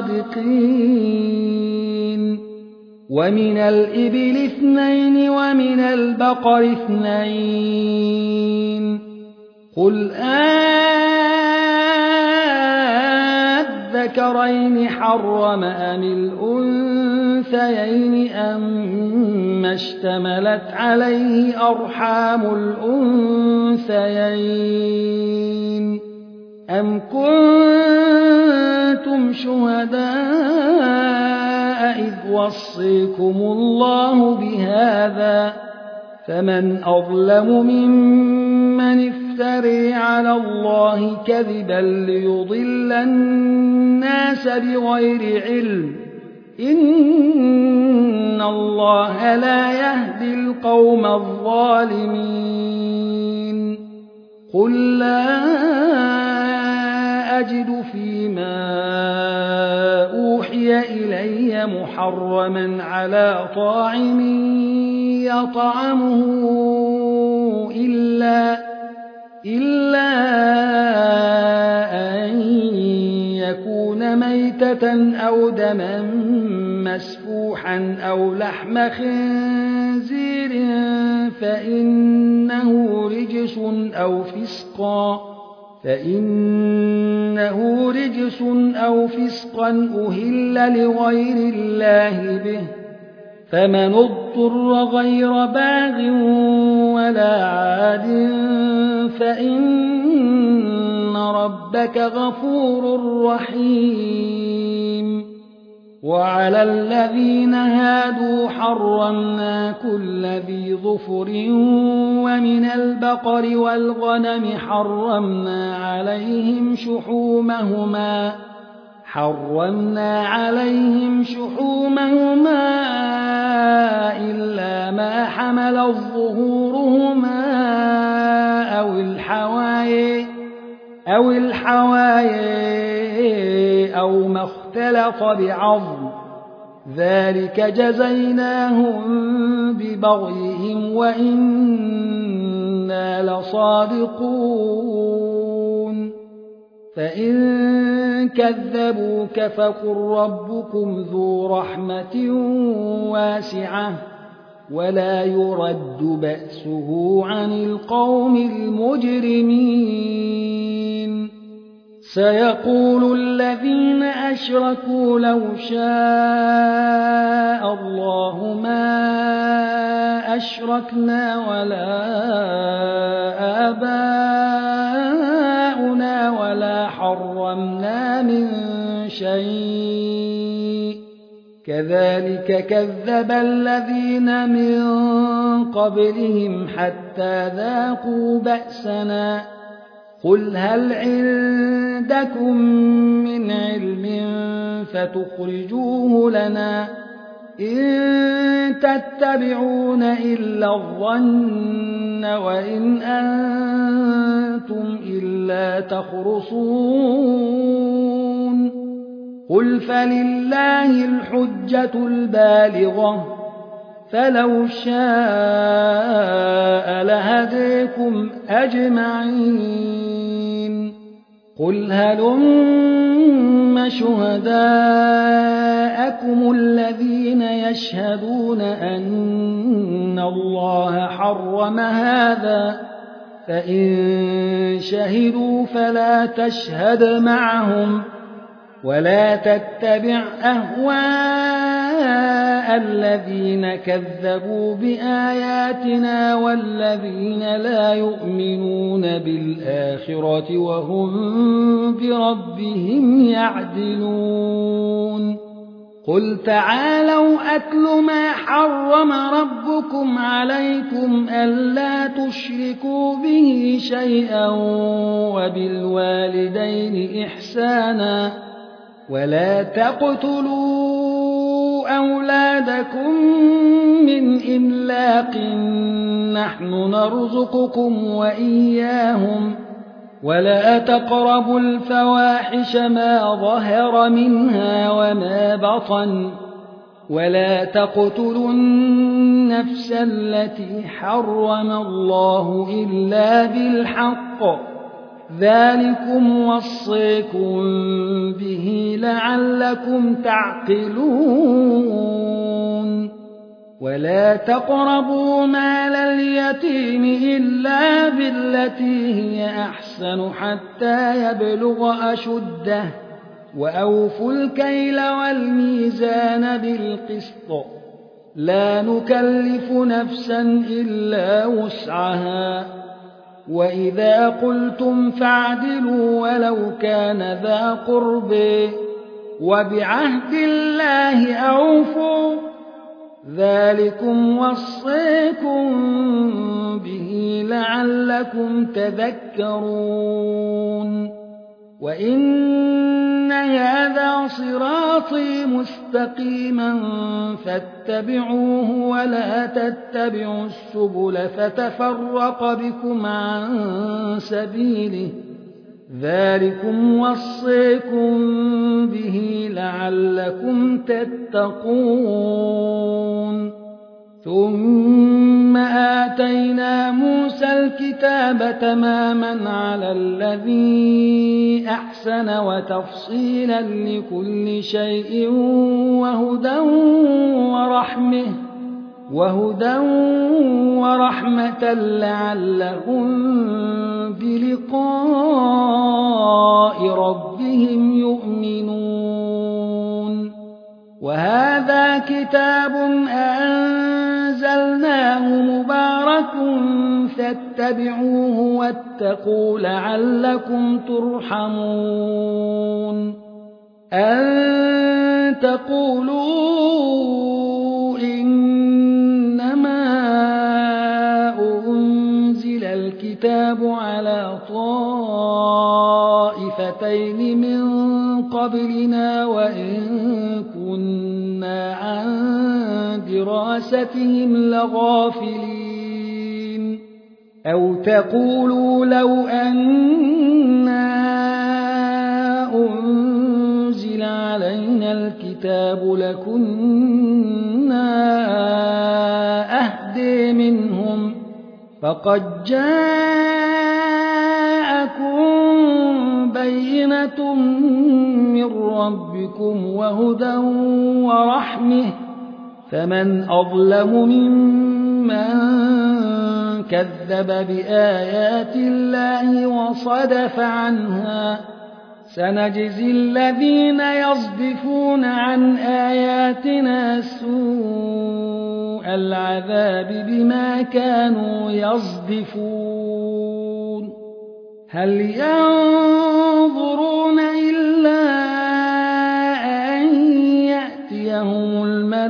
صادقين ومن الإبل اثنين ومن البقر اثنين قل أذكرين حرم أم الأنثيين أما اشتملت عليه أرحام الأنثيين أم كنتم شهداء إذ وصيكم الله بهذا فمن أظلم ممن افتري على الله كذبا ليضل الناس بغير علم إن الله لا يهدي القوم الظالمين قل لا أجد فيما أوحي إلي محرما على طاعم يطعمه إلا, إلا أن يكون ميتة أو دما مسفوحا أو لحم خنزير فإنه رجس أو فسقا فإنه رجس أو فسقا أهل لغير الله به فمن اضطر غير باغ ولا عاد فإن ربك غفور رحيم وعلى الذين هادوا حرمنا كل ذي ظفر ومن البقر والغنم حرمنا عليهم شحومهما حرمنا عليهم شحومهما إلا ما حملت ظهورهما أو الحوايا أو الحوايا أو ما اختلط بعظم ذلك جزيناهم ببغيهم وإنا لصادقون فإن كذبوك فقل ربكم ذو رحمة واسعة ولا يرد بأسه عن القوم المجرمين سيقول الذين أشركوا لو شاء الله ما أشركنا ولا آباؤنا ولا حرمنا من شيء كذلك كذب الذين من قبلهم حتى ذاقوا بأسنا قل هل عندكم من علم فتخرجوه لنا إن تتبعون إلا الظن وإن أنتم إلا إلا تخرصون قل فلله الحجة البالغة فلو شاء لهديكم أجمعين قل هلم شهداءكم الذين يشهدون أن الله حرم هذا فإن شهدوا فلا تشهد معهم ولا تتبع أهواء الذين كذبوا بآياتنا والذين لا يؤمنون بالآخرة وهم بربهم يعدلون قل تعالوا أتل ما حرم ربكم عليكم ألا تشركوا به شيئا وبالوالدين إحسانا ولا تقتلوا أولادكم من إملاق نحن نرزقكم وإياهم ولا تقربوا الفواحش ما ظهر منها وما بطن ولا تقتلوا النفس التي حرم الله إلا بالحق ذلكم وصيكم به لعلكم تعقلون ولا تقربوا مال اليتيم إلا بالتي هي أحسن حتى يبلغ أشده وأوفوا الكيل والميزان بالقسط لا نكلف نفسا إلا وسعها وإذا قلتم فاعدلوا ولو كان ذا قرب وبعهد الله أوفوا ذلكم وصيكم به لعلكم تذكرون وإن هذا صراطي مستقيما فاتبعوه ولا تتبعوا السبل فتفرق بكم عن سبيله ذلكم وصيكم به لعلكم تتقون ثم آتينا موسى الكتاب تماما على الذي أحسن وتفصيلا لكل شيء وهدى ورحمة وهدى ورحمة لعلهم بلقاء ربهم يؤمنون وهذا كتاب أنزلناه مبارك فاتبعوه واتقوا لعلكم ترحمون أن تقولوا إنما أنزل الكتاب على طائفتين من قبلنا وإن كنا عن دراستهم لغافلين أو تقولوا لو أنا أنزل علينا الكتاب لكنا أهدي منهم فقد جاءكم بينة من ربكم وهدى ورحمة فمن أظلم ممن كذب بآيات الله وصدف عنها سنجزي الذين يصدفون عن آياتنا سوء العذاب بما كانوا يصدفون هل ينظرون إلا أن يأتيهم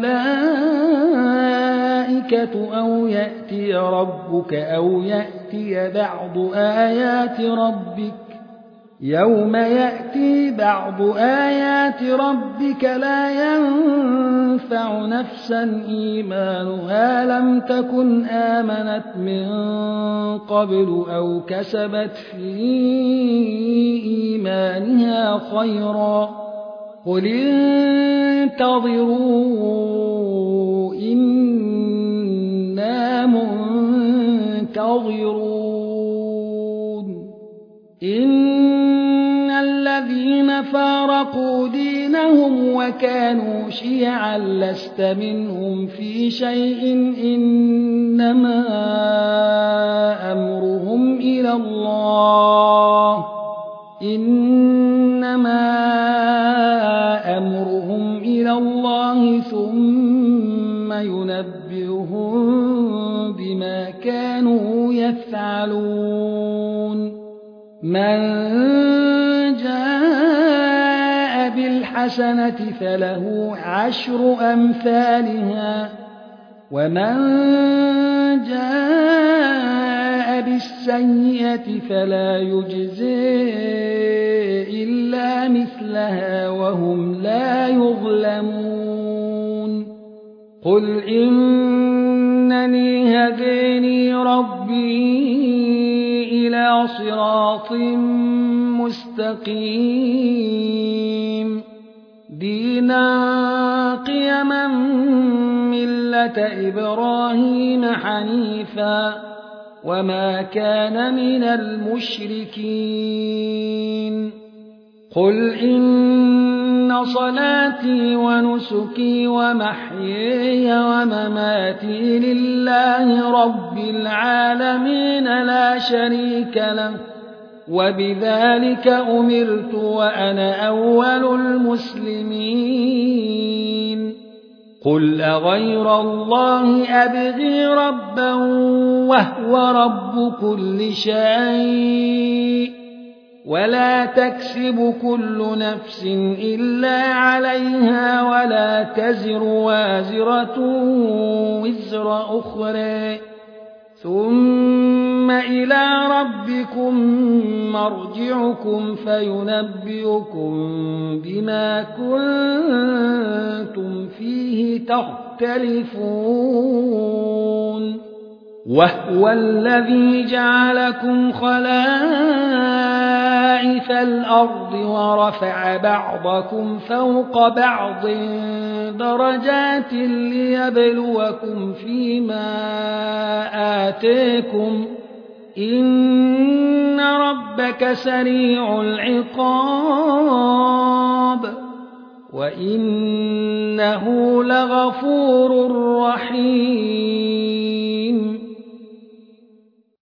الملائكة أو يأتي ربك أو يأتي بعض آيات ربك يوم يأتي بعض آيات ربك لا ينفع نفسا إيمانها لم تكن آمنت من قبل أو كسبت في إيمانها خيرا قل انتظروا إنا منتظرون إن الذين فارقوا دينهم وكانوا شيعا لست منهم في شيء إنما أمرهم إلى الله إنما أمرهم إلى الله ثم ينبئهم بما كانوا يفعلون من جاء بالحسنة فله عشر أمثالها ومن جاء بالسيئة فلا يجزي إلا مثلها وهم لا يظلمون قل إنني هداني ربي إلى صراط مستقيم دينا قيما ملة إبراهيم حنيفا وما كان من المشركين قل إن صلاتي ونسكي ومحيي ومماتي لله رب العالمين لا شريك له وبذلك أمرت وأنا أول المسلمين قل أغير الله أبغي ربا وهو رب كل شيء ولا تكسب كل نفس إلا عليها ولا تزر وازرة وزر أخرى ثم إلى ربكم مرجعكم فينبئكم بما كنتم فيه تختلفون وهو الذي جعلكم خلائف الأرض ورفع بعضكم فوق بعض درجات ليبلوكم فيما آتيكم إن ربك سريع العقاب وإنه لغفور رحيم